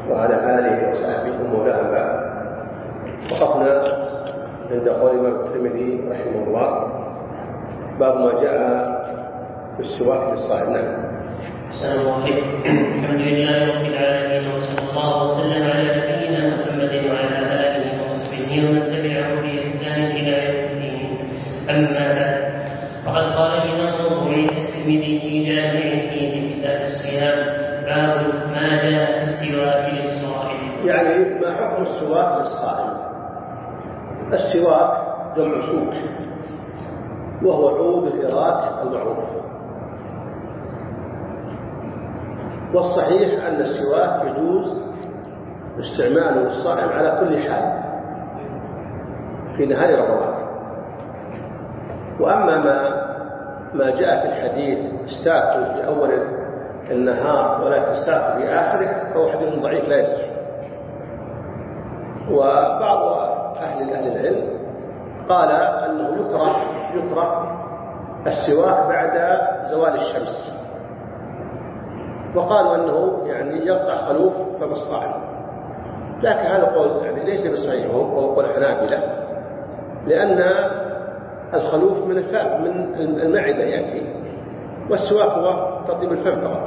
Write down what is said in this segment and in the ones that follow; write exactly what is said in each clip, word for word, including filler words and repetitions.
وعلى آله وصحبه ومن بعد. وقفنا عند قول الإمام الترمذي رحمه الله باب ما جاء في السواك للصائم. أحسن الله عليكم. الحمد لله رب العالمين، وصلى الله وسلم على نبينا محمد وعلى آله وصحبه ومن تبعه بإحسان إلى يوم الدين. أما بعد، فقد قال الإمام أبو عيسى الترمذي في جامعه في كتاب الصيام باب ما جاء في السواك للصائم. يعني ما حكم السواك للصائم؟ السواك جمع سوك، وهو عود الإراك المعروف. والصحيح أن السواك يجوز استعماله للصائم على كل حال في نهار رمضان. وأما ما ما جاء في الحديث استاكوا في أول النهار ولا تستاكوا في آخره فهو حديث ضعيف لا يصح. وبعض أهل أهل العلم قال أنه يكره يكره السواك بعد زوال الشمس، وقالوا أنه يعني يقطع خلوف فم الصائم، لكن هذا قول يعني ليس بصحيح، وهو قول الحنابلة، لأن الخلوف من الفم من المعدة يأتي، والسواك هو تطيب الفم فقط.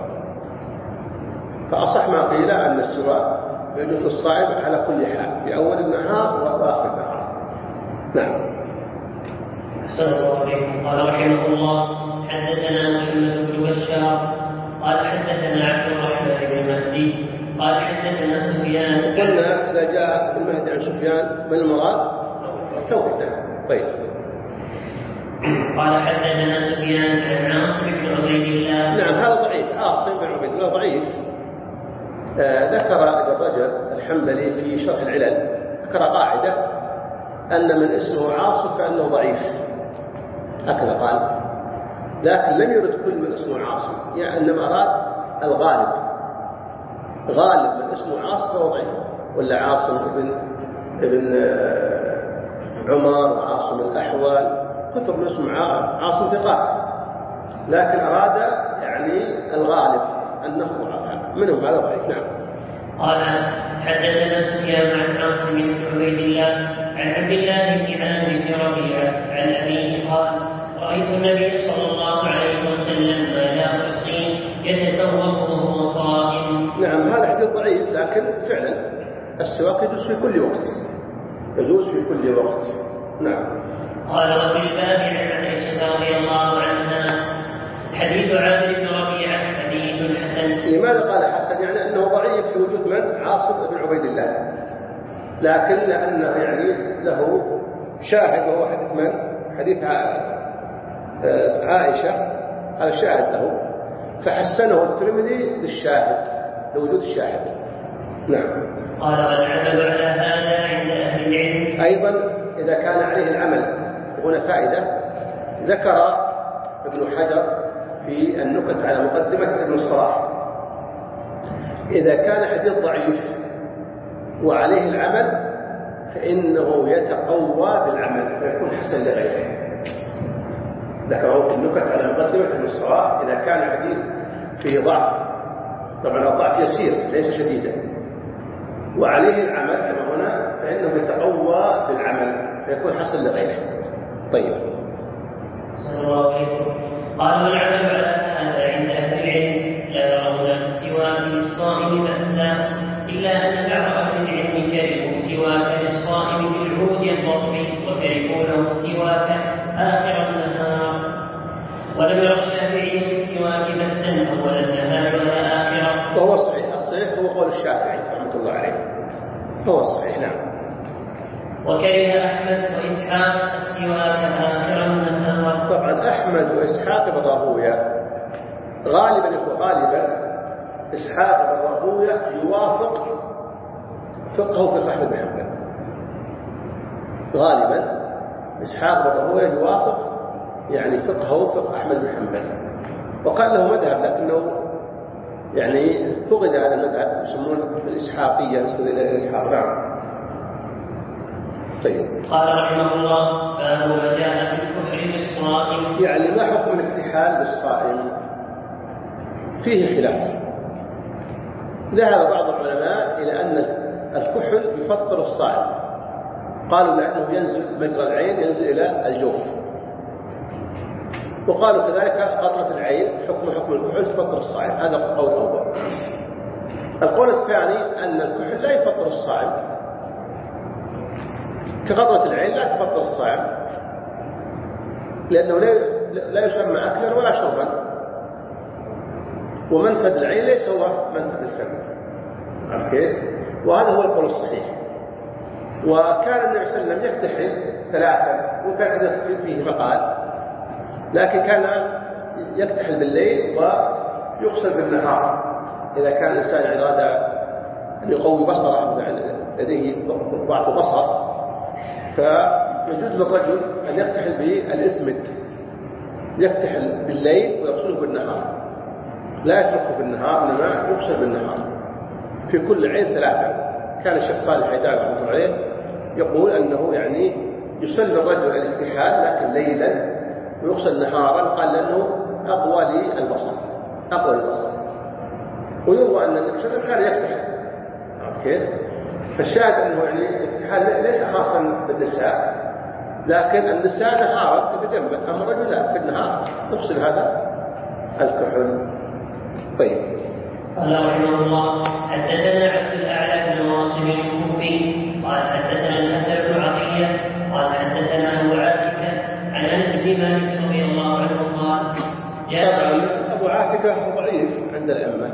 فأصح ما قيل أن السواك يجوز للصائم على كل حال في أول النهار وآخر النهار. نعم. أحسن الله عليكم. قال رحمه الله حدثنا محمد بن بشار قال حدثنا عبد الرحمن بن مهدي قال حدثنا سفيان. قلنا إذا جاء في المهدي عن سفيان من المراد الثوري. طيب. قال حدثنا سفيان عن عاصم بن عبيد الله. نعم هذا ضعيف، عاصم بن عبيد الله ضعيف. آه ذكر ابن رجب الحنبلي في شرح العلل ذكر قاعدة أن من اسمه عاصم فإنه ضعيف، هكذا قال، لكن لم يرد كل من اسمه عاصم، يعني إنما أراد الغالب، غالب من اسمه عاصم فهو ضعيف، ولا عاصم ابن ابن عمر وعاصم الأحول كثر من اسمه عاصم ثقات، لكن أراد يعني الغالب أنه منهم هذا ضعيف. نعم. قال حدثنا سفيان عن عاصم بن عبيد الله عن عبد الله بن عامر بن ربيعة عن أبيه قال رأيت النبي صلى الله عليه وسلم ما لا أحصي يتسوق وهو صائم. نعم هذا حديث ضعيف، لكن فعلا السواك يجوز في كل وقت، يجوز في كل وقت. نعم. قال وفي الباب عن عائشة رضي الله عنها حديث عامر بن ربيعة حديث حسن. لماذا قال حسن؟ يعني أنه ضعيف في وجود من؟ عاصم بن عبيد الله، لكن لأنه يعني له شاهد وهو حديث من؟ حديث عائشة، هذا شاهد له، فحسنه الترمذي للشاهد، لوجود الشاهد. نعم. قال والعمل على هذا عند أهل العلم. أيضا إذا كان عليه العمل، هنا فائدة ذكر ابن حجر في النكت على مقدمة ابن الصلاح، إذا كان حديث ضعيف وعليه العمل فإنه يتقوى بالعمل فيكون حسن لغيره. ذكره في النكت على مقدمة ابن الصلاح إذا كان حديث فيه ضعف، طبعا الضعف يسير ليس شديدا، وعليه العمل كما هنا فإنه يتقوى بالعمل فيكون حسن لغيره. طيب. صلى الله عليه وسلم. قال والعمل على هذا عند أهل العلم لا يرون في السواك للصائم بأسا، إلا أن بعض أهل العلم كرهوا السواك للصائم بالعود الضربي وكرهونه السواك آخر النهار، ولم ير الشافعي في السواك بأسا أول النهار ولا آخره. وهو الصحيح، الصحيح هو قول الشافعي رحمة الله عليه، هو الصحيح. نعم. وكره أحمد وإسحاق السواك آخر النهار. طبعا أحمد وإسحاق بن راهويه غالبا غالبا إسحاق بن راهويه يوافق فقهه في أحمد بن حنبل، غالبا إسحاق بن راهويه يوافق يعني فقهه فقه أحمد بن حنبل، وقال له مذهب لكنه يعني فقد هذا المذهب يسمونه الإسحاقية نسبة إلى الإسحاق. نعم. طيب. قال رحمه الله باب ما جاء في الكحر بالصائم. يعني ما حكم الاكتحال بالصائم؟ فيه خلاف، ذهب بعض العلماء إلى أن الكحل يفطر الصائم، قالوا لأنه ينزل مجرى العين، ينزل إلى الجوف. وقالوا كذلك قطرة العين حكم حكم الكحل تفطر الصائم، هذا قول أول. القول الثاني أن الكحل لا يفطر الصائم، كقطرة العين لا تفطر الصائم، لأنه لا يسمى أكلا ولا شربا، ومنفذ العين ليس هو منفذ الفم. عرفت كيف؟ وهذا هو القول الصحيح. وكان النبي صلى الله عليه وسلم يكتحل ثلاثا، وكان حدث فيه مقال، لكن كان يكتحل بالليل ويغسل بالنهار إذا كان الإنسان يعني أراد أن يقوي بصره، لديه ضعف بصر، فيجوز للرجل أن يكتحل بالإسمد، يكتحل بالليل ويغسله بالنهار، لا يتركه بالنهار، إنما يغسل بالنهار في كل عين ثلاثة. كان الشيخ صالح حيدان رحمه الله عليه يقول أنه يعني يسلم الرجل الاكتحال لكن ليلا ويغسل نهارا، قال لأنه أقوى للبصر، أقوى للبصر. ويروى أن النبي صلى الله عليه وسلم كان يكتحل. عرفت كيف؟ فالشاهد أنه يعني الاكتحال ليس خاصا بالنساء، لكن النساء نهارا تتجمل، أما الرجل لا، في النهار يغسل هذا الكحل. طيب. قال رحمه الله: حدثنا عبد الأعلى بن واصل الكوفي قال حدثنا الحسن بن عطية قال حدثنا أبو عاتكة عن أنس بن مالك رضي الله عنه قال: طبعا أبو عاتكة ضعيف عند الأئمة.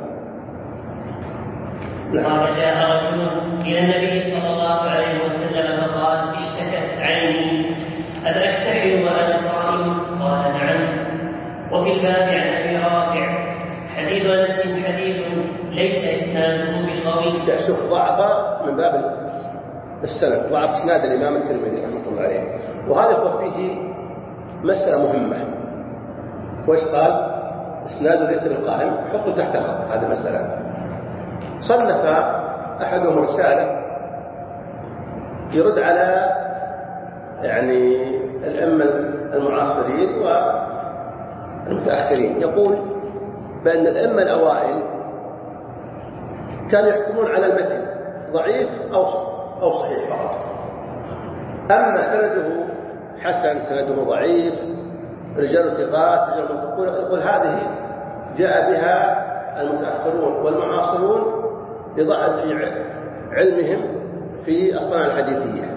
قال: جاء رجل إلى النبي صلى الله عليه وسلم فقال: اشتكت عيني أفأكتحل وأنا صائم؟ قال: نعم. وفي الباب عن أبي رافع حديث أنس حديث ليس إسناده بالقوي. شوف ضعف من باب السند، ضعف إسناد الإمام الترمذي رحمه الله عليه، وهذا هو فيه مسألة مهمة. وإيش قال؟ إسناده ليس بالقائم، حطوا تحت خط هذه المسألة. صنف أحدهم رسالة يرد على يعني الأئمة المعاصرين والمتأخرين، يقول بأن الأئمة الأوائل كانوا يحكمون على المتن ضعيف أو أو صحيح فقط، أما سنده حسن، سنده ضعيف، رجال ثقات، رجال موثوقون، يقول هذه جاء بها المتأخرون والمعاصرون لضعف في علمهم في الصناعة الحديثية.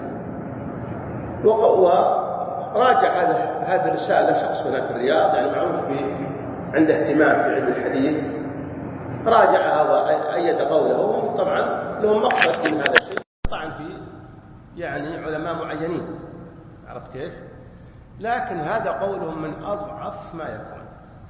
وراجع هذا هذه الرسالة شخص هناك في الرياض، يعني معروف عنده اهتمام في علم الحديث، راجعها وأيد قوله. طبعا لهم مقصد من هذا الشيء، طبعا في يعني علماء معينين، عرفت كيف؟ لكن هذا قولهم من أضعف ما يكون.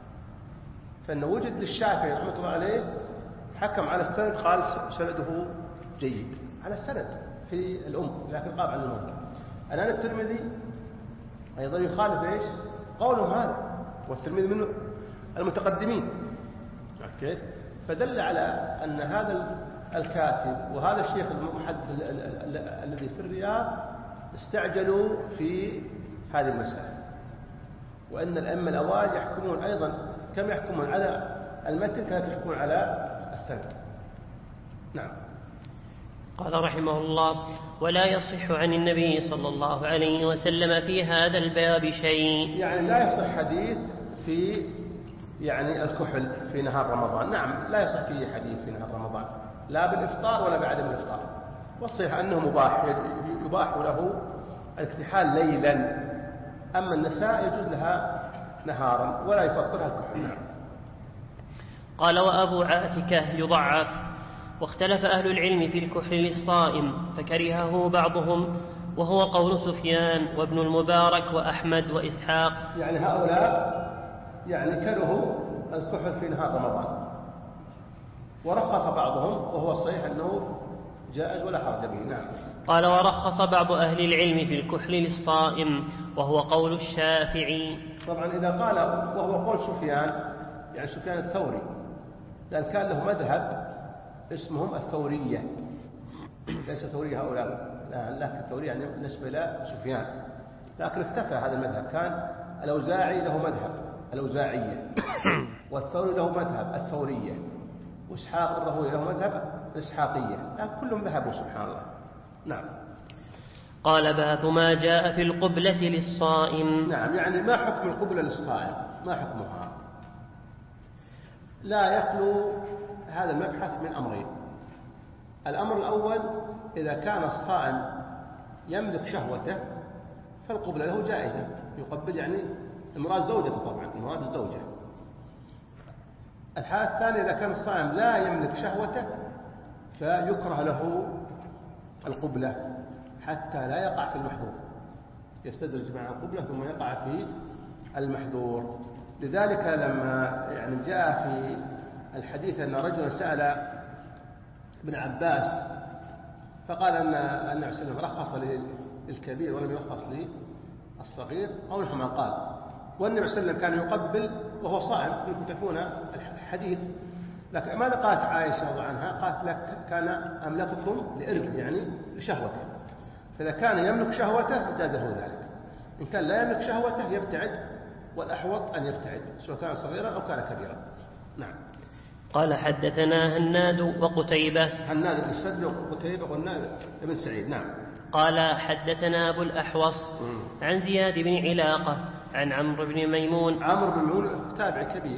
فإنه وجد للشافعي رحمه الله عليه حكم على السند، قال سنده جيد على السند في الأم، لكن قال عن الموت. الآن الترمذي أيضا يخالف إيش قولهم هذا، والترمذي منه المتقدمين، عرفت كيف؟ فدل على أن هذا الكاتب وهذا الشيخ المحدث الذي في الرياض استعجلوا في هذه المسألة، وأن الأئمة الأوائل يحكمون أيضا كما يحكمون على المتن كانوا يحكمون على السند. نعم. قال رحمه الله: ولا يصح عن النبي صلى الله عليه وسلم في هذا الباب شيء. يعني لا يصح حديث في يعني الكحل في نهار رمضان. نعم، لا يصح فيه حديث في نهار رمضان، لا بالإفطار ولا بعدم الإفطار. والصحيح أنه مباح، يباح له الاكتحال ليلا، أما النساء يجوز لها نهارا ولا يفطرها الكحل. قال: وأبو عاتكة يضعف، واختلف أهل العلم في الكحل للصائم فكرهه بعضهم، وهو قول سفيان وابن المبارك وأحمد وإسحاق. يعني هؤلاء يعني كرهوا الكحل في نهار رمضان، ورخص بعضهم، وهو الصحيح أنه جائز ولا حرج به. نعم. قال: ورخص بعض أهل العلم في الكحل للصائم، وهو قول الشافعي. طبعا إذا قال وهو قول سفيان، يعني سفيان الثوري، لأن كان له مذهب اسمهم الثورية، ليس ثورية هؤلاء، لكن الثورية يعني بالنسبة إلى سفيان، لكن اختفى هذا المذهب. كان الأوزاعي له مذهب الأوزاعية، والثوري له مذهب الثورية، وإسحاق الرهوي له مذهب الإسحاقية، لكن كلهم ذهبوا سبحان الله. نعم. قال باب ما جاء في القبلة للصائم. نعم، يعني ما حكم القبلة للصائم؟ ما حكمها؟ لا يخلو هذا المبحث من أمرين. الأمر الأول، إذا كان الصائم يملك شهوته فالقبلة له جائزة، يقبل، يعني المراد زوجته، طبعا المراد الزوجة. الحالة الثانية، إذا كان الصائم لا يملك شهوته فيكره له القبلة حتى لا يقع في المحظور، يستدرج مع القبلة ثم يقع في المحظور. لذلك لما يعني جاء في الحديث أن رجلا سأل ابن عباس فقال أن النبي صلى الله عليه وسلم رخص للكبير ولم يرخص للصغير أو نحو ما قال، والنبي صلى الله عليه وسلم كان يقبل وهو صائم، يمكن تكون الحديث. لكن ماذا قالت عائشة رضي الله عنها؟ قالت لك كان أملككم لإرب، يعني لشهوته، فإذا كان يملك شهوته جاز له ذلك، إن كان لا يملك شهوته يبتعد، والأحوط أن يبتعد سواء كان صغيرا أو كان كبيرا. نعم. قال حدثنا هناد وقتيبة. هناد بن السد وقتيبة والناد بن سعيد. نعم. قال حدثنا أبو الأحوص عن زياد بن علاقة عن عمرو بن ميمون. عمرو بن ميمون تابع كبير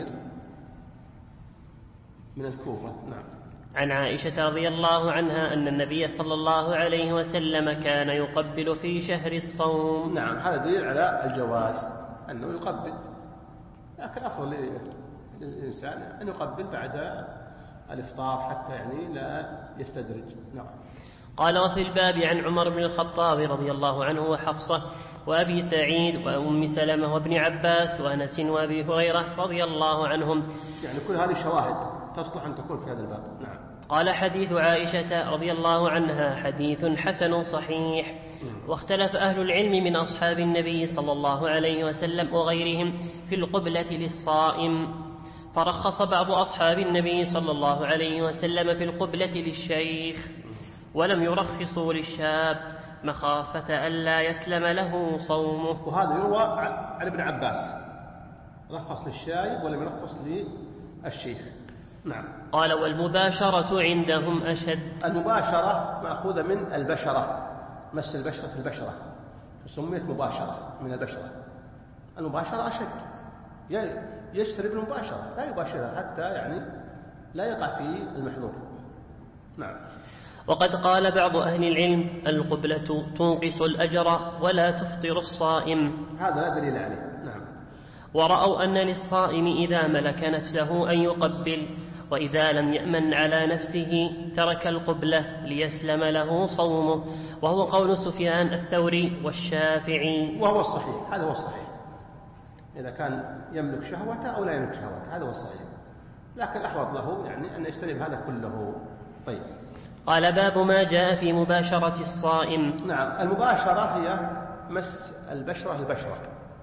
من الكوفة. نعم. عن عائشة رضي الله عنها أن النبي صلى الله عليه وسلم كان يقبل في شهر الصوم. نعم، هذا دليل على الجواز أنه يقبل، لكن أفضل للإنسان أن يقبل بعد الإفطار حتى يعني لا يستدرج. نعم. قال وفي الباب عن عمر بن الخطاب رضي الله عنه وحفصة وأبي سعيد وأم سلمة وابن عباس وأنس وأبي هريرة رضي الله عنهم. يعني كل هذه الشواهد تصلح أن تكون في هذا الباب. نعم. قال حديث عائشة رضي الله عنها حديث حسن صحيح. واختلف أهل العلم من أصحاب النبي صلى الله عليه وسلم وغيرهم في القبلة للصائم، فرخص بعض أصحاب النبي صلى الله عليه وسلم في القبلة للشيخ، ولم يرخصوا للشاب مخافة ألا يسلم له صومه. وهذا يروى عن ابن عباس، رخص للشايب ولم يرخص للشيخ. نعم. قال والمباشرة عندهم أشد. المباشرة مأخوذة من البشرة، مس البشرة في البشرة، فسميت مباشرة من البشرة. المباشرة أشد، يشتري بالمباشرة، لا يباشرها حتى يعني لا يقع في المحظور. نعم. وقد قال بعض أهل العلم القبلة تنقص الأجر ولا تفطر الصائم، هذا لا دليل عليه. نعم. ورأوا أن للصائم إذا ملك نفسه أن يقبل، وإذا لم يأمن على نفسه ترك القبلة ليسلم له صومه، وهو قول سفيان الثوري والشافعي، وهو الصحيح. هذا هو الصحيح، إذا كان يملك شهوته أو لا يملك شهوته، هذا هو الصحيح، لكن أحوط له يعني أن يجتنب هذا كله. طيب. قال باب ما جاء في مباشرة الصائم. نعم. المباشرة هي مس البشرة البشرة،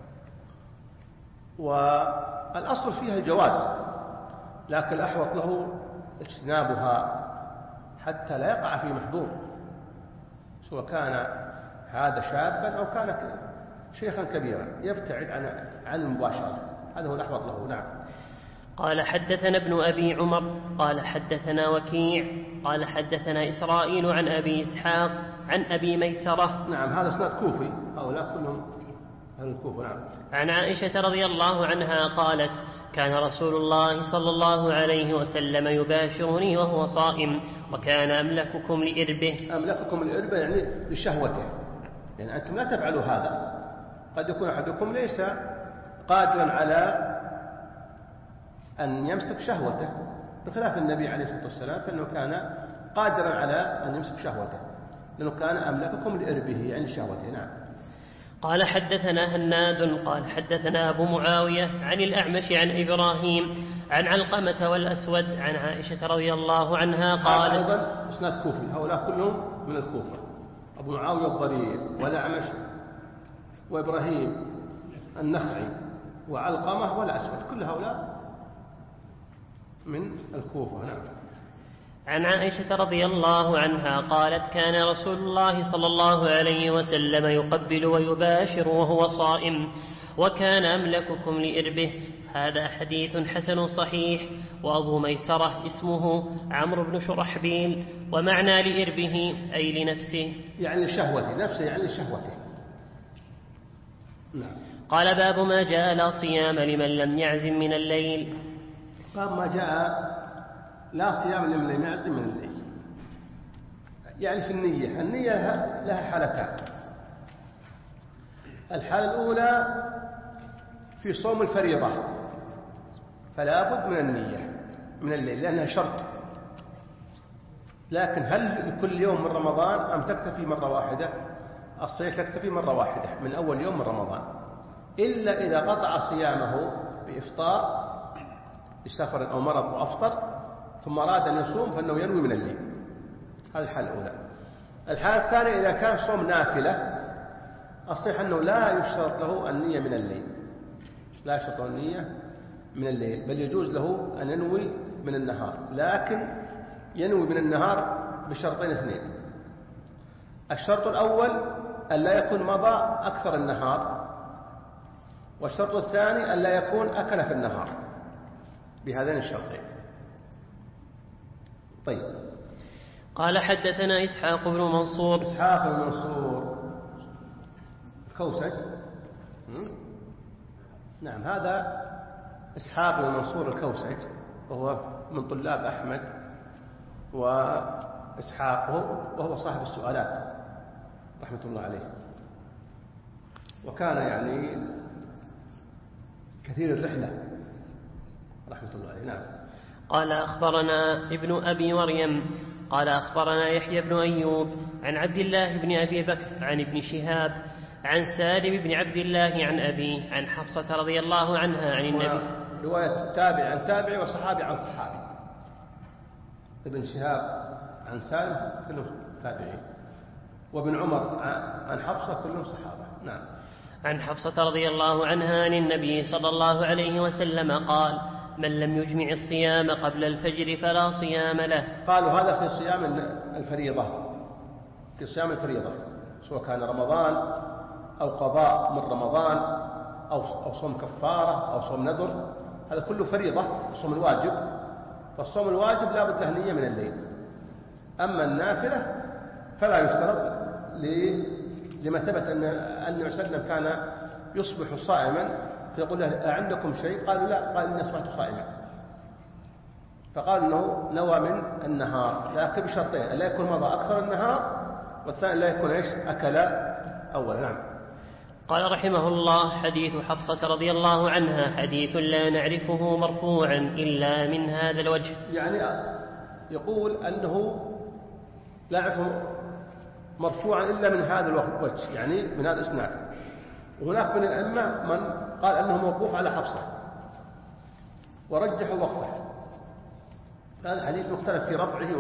والأصل فيها الجواز، لكن الأحوط له اجتنابها حتى لا يقع في محظور، سواء كان هذا شابا أو كان شيخا كبيرا، يبتعد عن عن المباشرة، هذا هو الأحوط له. نعم. قال حدثنا ابن أبي عمر قال حدثنا وكيع قال حدثنا إسرائيل عن أبي إسحاق عن أبي ميسرة. نعم، هذا اسناد كوفي، هؤلاء كلهم أهل الكوفة. نعم. عن عائشة رضي الله عنها قالت كان رسول الله صلى الله عليه وسلم يباشرني وهو صائم، وكان أملككم لإربه. أملككم لإربه يعني لشهوته، يعني أنتم لا تفعلوا هذا. قد يكون أحدكم ليس قادرا على أن يمسك شهوته، بخلاف النبي عليه الصلاة والسلام فإنه كان قادرا على أن يمسك شهوته، لأنه كان أملككم لإربه يعني شهوته. نعم. قال حدثنا هناد قال حدثنا أبو معاوية عن الأعمش عن إبراهيم عن علقمة والأسود عن عائشة رضي الله عنها قالت. أيضا إسناد كوفي، هؤلاء كلهم من الكوفة، أبو معاوية الضرير والأعمش وإبراهيم النخعي وعلقمة والأسود، كل هؤلاء من الكوفة. نعم. عن عائشة رضي الله عنها قالت كان رسول الله صلى الله عليه وسلم يقبل ويباشر وهو صائم، وكان أملككم لإربه. هذا حديث حسن صحيح. وأبو ميسرة اسمه عمرو بن شرحبيل، ومعنى لإربه أي لنفسه، يعني شهوته، نفسه يعني شهوته. نعم. قال باب ما جاء لا صيام لمن لم يعزم من الليل. باب ما جاء لا صيام لمن لم يعزم من الليل، يعني في النية. النية لها, لها حالتان. الحالة الأولى في صوم الفريضة، فلا بد من النية من الليل لأنها شرط. لكن هل كل يوم من رمضان أم تكتفي مرة واحدة؟ الصيام تكتفي مرة واحدة من أول يوم من رمضان، إلا إذا قطع صيامه بإفطار بسفر أو مرض وأفطر ثم أراد أن يصوم فإنه ينوي من الليل. هذه الحالة الأولى. الحالة الثانية إذا كان صوم نافلة، الصحيح أنه لا يشترط له النية من الليل، لا يشترط له النية من الليل، بل يجوز له أن ينوي من النهار، لكن ينوي من النهار بشرطين اثنين. الشرط الأول أن لا يكون مضى أكثر النهار، والشرط الثاني أن لا يكون أكل في النهار، بهذين الشرطين. طيب. قال حدثنا إسحاق بن منصور. إسحاق بن منصور الكوسج. نعم، هذا إسحاق بن منصور الكوسج، وهو من طلاب أحمد وإسحاق، وهو صاحب السؤالات رحمة الله عليه، وكان يعني كثير الرحلة رحمة الله عليه. نعم. قال أخبرنا ابن أبي مريم قال أخبرنا يحيى بن أيوب عن عبد الله بن أبي بكر عن ابن شهاب عن سالم بن عبد الله عن أبيه عن حفصة رضي الله عنها عن النبي. رواية تابع عن تابع وصحابي عن صحابي. ابن شهاب عن سالم كلهم تابعين، وابن عمر عن حفصة كلهم صحابة. نعم. عن حفصة رضي الله عنها عن النبي صلى الله عليه وسلم قال: من لم يجمع الصيام قبل الفجر فلا صيام له. قالوا هذا في صيام الفريضة، في صيام الفريضة سواء كان رمضان أو قضاء من رمضان أو صوم كفارة أو صوم نذر، هذا كله فريضة. الصوم الواجب، فالصوم الواجب لا بد له نية من الليل. أما النافلة فلا يشترط، لما ثبت أن النبي صلى الله عليه وسلم كان يصبح صائما فيقول له أعندكم شيء؟ قالوا لا، قال إني أصبحت صائما، فقال أنه نوى من النهار، لكن بشرطين: لا يكون مضى أكثر النهار، والثاني لا يكون إيش أكل أول. نعم. قال رحمه الله: حديث حفصة رضي الله عنها حديث لا نعرفه مرفوعا إلا من هذا الوجه. يعني يقول أنه لا يعرفه مرفوعا إلا من هذا الوجه، يعني من هذا الإسناد. وهناك من الأئمة من قال أنه موقوف على حفصة ورجحوا وقفه. هذا الحديث مختلف في رفعه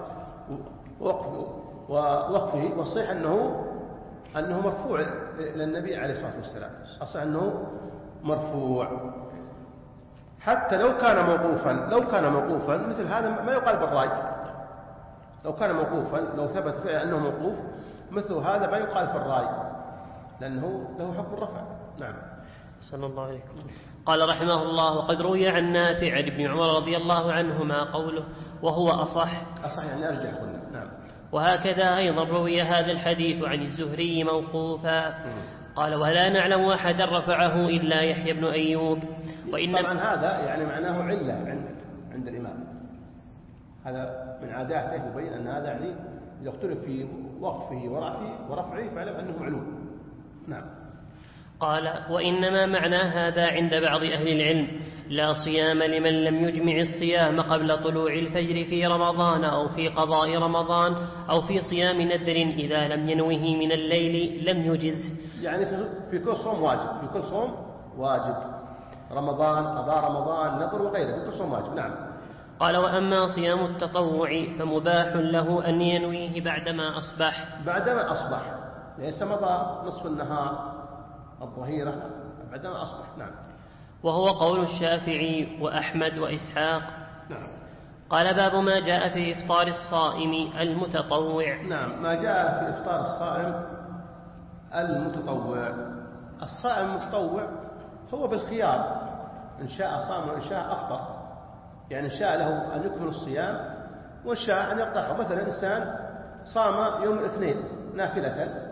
ووقفه، والصحيح أنه أنه مرفوع إلى النبي عليه الصلاة والسلام. الصحيح أنه مرفوع، حتى لو كان موقوفا لو كان موقوفا مثل هذا ما يقال بالرأي. لو كان موقوفا، لو ثبت فعلا أنه موقوف، مثل هذا ما يقال في الرأي، لأنه له حكم الرفع. نعم. صلى الله عليه وسلم. قال رحمه الله: وقد روي عن نافع عن ابن عمر رضي الله عنهما قوله وهو أصح. أصح يعني أرجح قلنا. نعم. وهكذا أيضا روي هذا الحديث عن الزهري موقوفا. قال: ولا نعلم أحدا رفعه إلا يحيى بن أيوب. وإن طبعا هذا يعني معناه علة عند عند الإمام، هذا من عاداته يبين أن هذا يعني إذا اختلف في وقفه ورفعه ورفعه فاعلم أنه معلوم. نعم. قال: وإنما معنى هذا عند بعض أهل العلم لا صيام لمن لم يجمع الصيام قبل طلوع الفجر في رمضان أو في قضاء رمضان أو في صيام نذر إذا لم ينوه من الليل لم يجز. يعني في كل صوم واجب، في كل صوم واجب، رمضان، قضاء رمضان، نذر وغيره، في كل صوم واجب. نعم. قال: وأما صيام التطوع فمباح له أن ينويه بعدما أصبح. بعدما أصبح، ليس مضى نصف النهار الظهيرة، بعدما أصبح. نعم. وهو قول الشافعي وأحمد وإسحاق. نعم. قال: باب ما جاء في إفطار الصائم المتطوع. نعم، ما جاء في إفطار الصائم المتطوع. الصائم المتطوع هو بالخيار، إن شاء صام وإن شاء أفطر، يعني إن شاء له أن يكمل الصيام وإن شاء أن يقطعه. مثلا إنسان صام يوم الاثنين نافلة،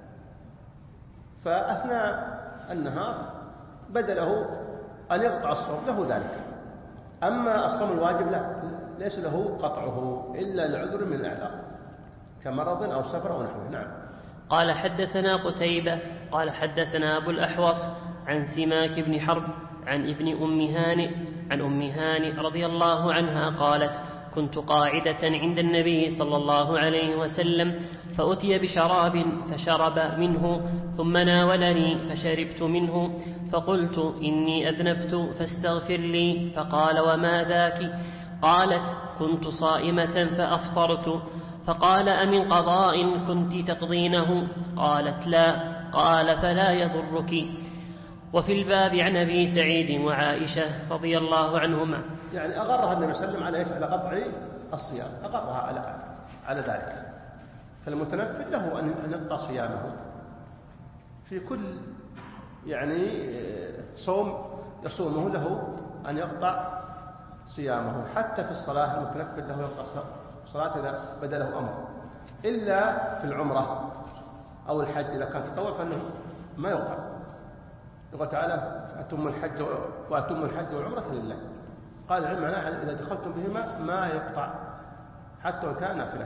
فأثناء النهار بدله أن يقطع الصوم له ذلك. أما الصوم الواجب لا، ليس له قطعه إلا لعذر من الأعذار كمرض أو سفر أو نحوه. نعم. قال حدثنا قتيبة قال حدثنا أبو الأحوص عن سماك بن حرب عن ابن أم هانئ عن أم هانئ رضي الله عنها قالت: كنت قاعدة عند النبي صلى الله عليه وسلم فأتي بشراب فشرب منه ثم ناولني فشربت منه فقلت: إني أذنبت فاستغفر لي. فقال: وما ذاك؟ قالت: كنت صائمة فأفطرت. فقال: أمن قضاء كنت تقضينه؟ قالت: لا. قال: فلا يضرك. وفي الباب عن أبي سعيد وعائشة رضي الله عنهما. يعني أغرها النبي صلى الله عليه وسلم على قطع الصيام، أغرها على على ذلك. فالمتنفل له أن يقطع صيامه في كل يعني صوم يصومه، له أن يقطع صيامه. حتى في الصلاة المتنفل له يقطع صلاة إذا بدله أمر، إلا في العمرة أو الحج إذا كان تطوع فإنه ما يقطع. يقول تعالى: أتم الحج وأتم الحج والعمرة لله. قال العلم معناه إذا دخلتم بهما ما يقطع حتى وإن كان نافلة.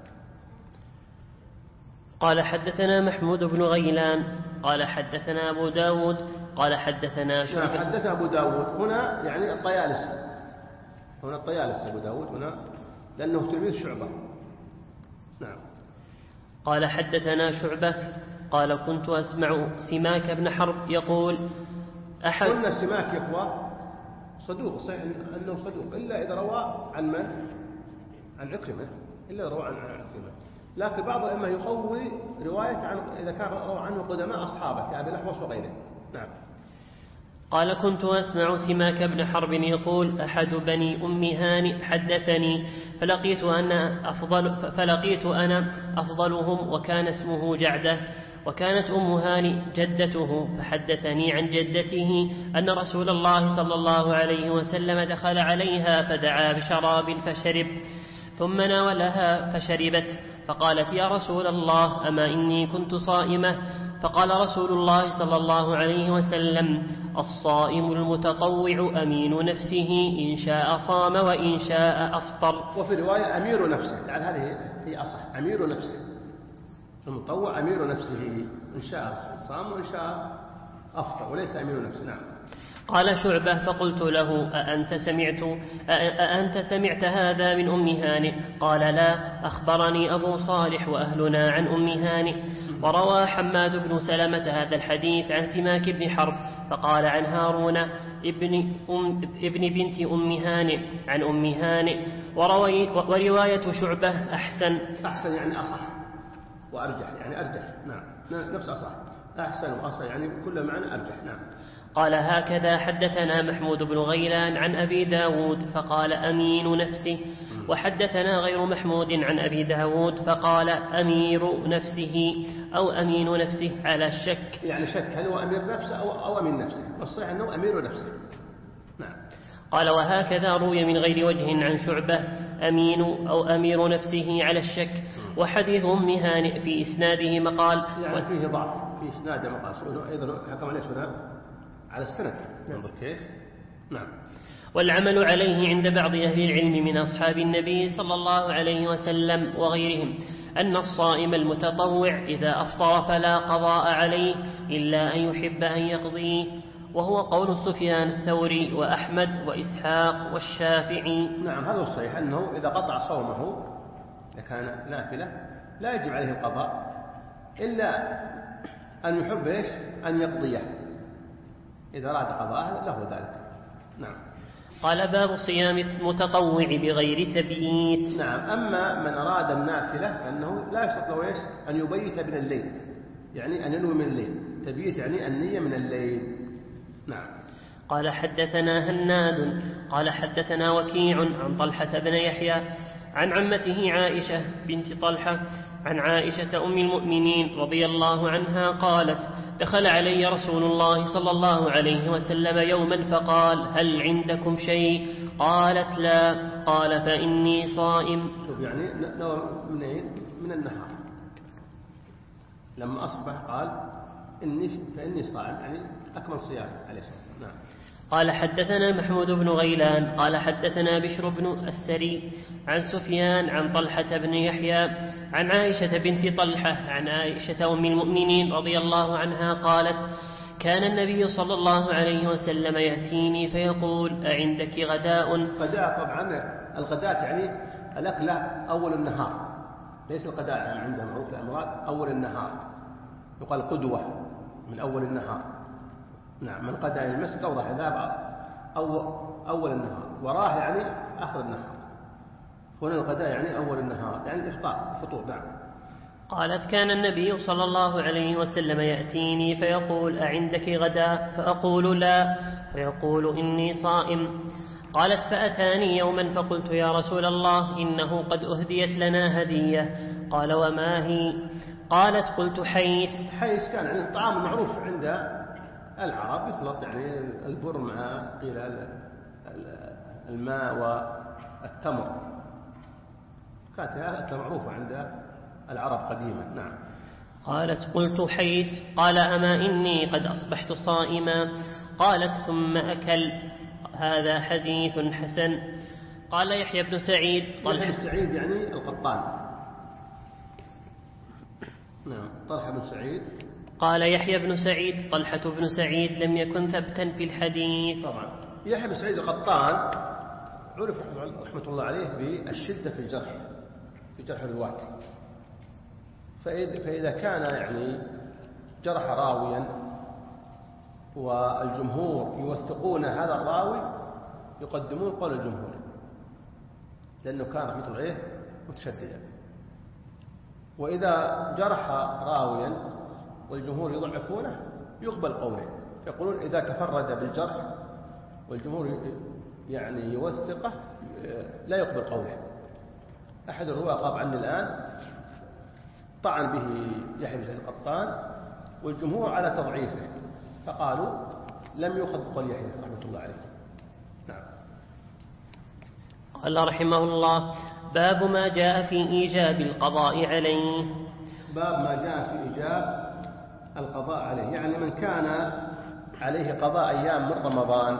قال حدثنا محمود بن غيلان قال حدثنا أبو داود قال حدثنا شعبة. نعم، حدثنا أبو داود هنا يعني الطيالسي، هنا الطيالسي أبو داود هنا لأنه تلميذ شعبة. نعم. قال حدثنا شعبة قال: كنت أسمع سماك بن حرب يقول: أحد قلنا سماك يقوى صدوق، صحيح أنه صدوق إلا إذا روى عن من؟ عن عكرمة، إلا إذا روى عن عكرمة. لكن بعض الأئمة يقوي رواية عن إذا كان روى عنه قدماء أصحابه كأبي الأحوص وغيره. نعم. قال: كنت أسمع سماك بن حرب يقول: أحد بني أم هانئ حدثني فلقيت أنا أفضل فلقيت أنا أفضلهم وكان اسمه جعدة، وكانت أم هانئ جدته، فحدثني عن جدته أن رسول الله صلى الله عليه وسلم دخل عليها فدعا بشراب فشرب، ثم ناولها فشربت، فقالت: يا رسول الله، أما إني كنت صائمة؟ فقال رسول الله صلى الله عليه وسلم: الصائم المتطوع أمين نفسه، إن شاء صام وإن شاء أفطر. وفي رواية أمير نفسه، يعني هذه هي أصح، أمير نفسه. المتطوع أمير نفسه، إن شاء صام وإن شاء أفطر، وليس أمير نفسه. نعم. قال شعبة: فقلت له: أأنت سمعت, أأنت سمعت هذا من أم هانئ؟ قال: لا، أخبرني أبو صالح وأهلنا عن أم هانئ. وروى حماد بن سلمة هذا الحديث عن سماك بن حرب فقال عن هارون ابن, أم ابن بنت أم هانئ عن أم هانئ. وروي ورواية شعبة أحسن. أحسن يعني أصح وأرجح، يعني أرجح. نعم، نفس أصح، أحسن وأصح يعني كل معنى أرجح. نعم. قال: هكذا حدثنا محمود بن غيلان عن أبي داود فقال: أمين نفسه. وحدثنا غير محمود عن أبي داود فقال: أمير نفسه أو أمين نفسه، على الشك، يعني شك هل هو أمير نفسه أو, أو أمين نفسه، والصحيح أنه أمير نفسه. نعم. قال: وهكذا روي من غير وجه عن شعبة أمين أو أمير نفسه على الشك. وحديث أم هانئ في إسناده مقال، يعني فيه ضعف في إسناده مقال، أيضا حكم عليه سنة على السند. نعم. كيف؟ نعم. والعمل عليه عند بعض أهل العلم من أصحاب النبي صلى الله عليه وسلم وغيرهم أن الصائم المتطوع إذا أفطر فلا قضاء عليه إلا أن يحب أن يقضيه، وهو قول سفيان الثوري وأحمد وإسحاق والشافعي. نعم، هذا الصحيح أنه إذا قطع صومه إذا كان نافلة لا يجب عليه القضاء إلا أن يحب إيش؟ أن يقضيه، إذا أراد قضاءه له ذلك. نعم. قال: باب صيام المتطوع بغير تبييت. نعم. أما من أراد النافلة فإنه لا يشترط له إيش؟ أن يبيت من الليل، يعني أن ينوي من الليل. تبييت يعني النية من الليل. نعم. قال: حدثنا هناد قال حدثنا وكيع عن طلحة بن يحيى عن عمته عائشة بنت طلحة عن عائشة أم المؤمنين رضي الله عنها قالت: دخل علي رسول الله صلى الله عليه وسلم يوما فقال: هل عندكم شيء؟ قالت: لا. قال: فإني صائم. شوف يعني نوع من ايه؟ من النهار. لما أصبح قال: إني فإني صائم، يعني أكمل صيام عليه الصلاة والسلام. نعم. قال: حدثنا محمود بن غيلان قال حدثنا بشر بن السري عن سفيان عن طلحة بن يحيى عن عائشة بنت طلحة عن عائشة أم المؤمنين رضي الله عنها قالت: كان النبي صلى الله عليه وسلم يأتيني فيقول: أعندك غداء؟ غداء طبعا الغداء يعني الأكلة أول النهار، ليس الغداء يعني عندنا معروف الأمراض أول النهار، يقال قدوة من أول النهار. نعم، من قدى إلى المسجد أو راح ذهب أول, أول النهار، وراه يعني آخر النهار. هنا الغداء يعني أول النهار، يعني الإفطار الفطور. نعم. قالت: كان النبي صلى الله عليه وسلم يأتيني فيقول: أعندك غداء؟ فأقول: لا. فيقول: إني صائم. قالت: فأتاني يوما فقلت: يا رسول الله، إنه قد أهديت لنا هدية. قال: وما هي؟ قالت: قلت: حيس. حيس كان يعني الطعام المعروف عند العرب، يخلط يعني البر مع قيل الماء والتمر، كانت أكلة معروفة عند العرب قديما. نعم. قالت: قلت: حيس. قال: أما إني قد أصبحت صائما. قالت: ثم أكل. هذا حديث حسن. قال يحيى بن سعيد: طلحة بن سعيد يعني القطان. نعم، طلحة بن سعيد. قال يحيى بن سعيد: طلحة بن سعيد لم يكن ثبتا في الحديث. طبعا يحيى بن سعيد القطان عرف رحمة الله عليه بالشدة في الجرح، في جرح الرواة. فإذا كان يعني جرح راويا والجمهور يوثقون هذا الراوي يقدمون قول الجمهور، لأنه كان رحمة الله عليه متشددا. وإذا جرح راويا والجمهور يضعفونه يقبل قوله، يقولون إذا تفرد بالجرح والجمهور يعني يوثقه لا يقبل قوله. أحد الرواة غاب عني الآن طعن به يحيى بن سعيد القطان والجمهور على تضعيفه، فقالوا لم يؤخذ بقول يحيى رحمة الله عليه. نعم. قال رحمه الله: باب ما جاء في إيجاب القضاء عليه. باب ما جاء في إيجاب القضاء عليه، يعني من كان عليه قضاء أيام من رمضان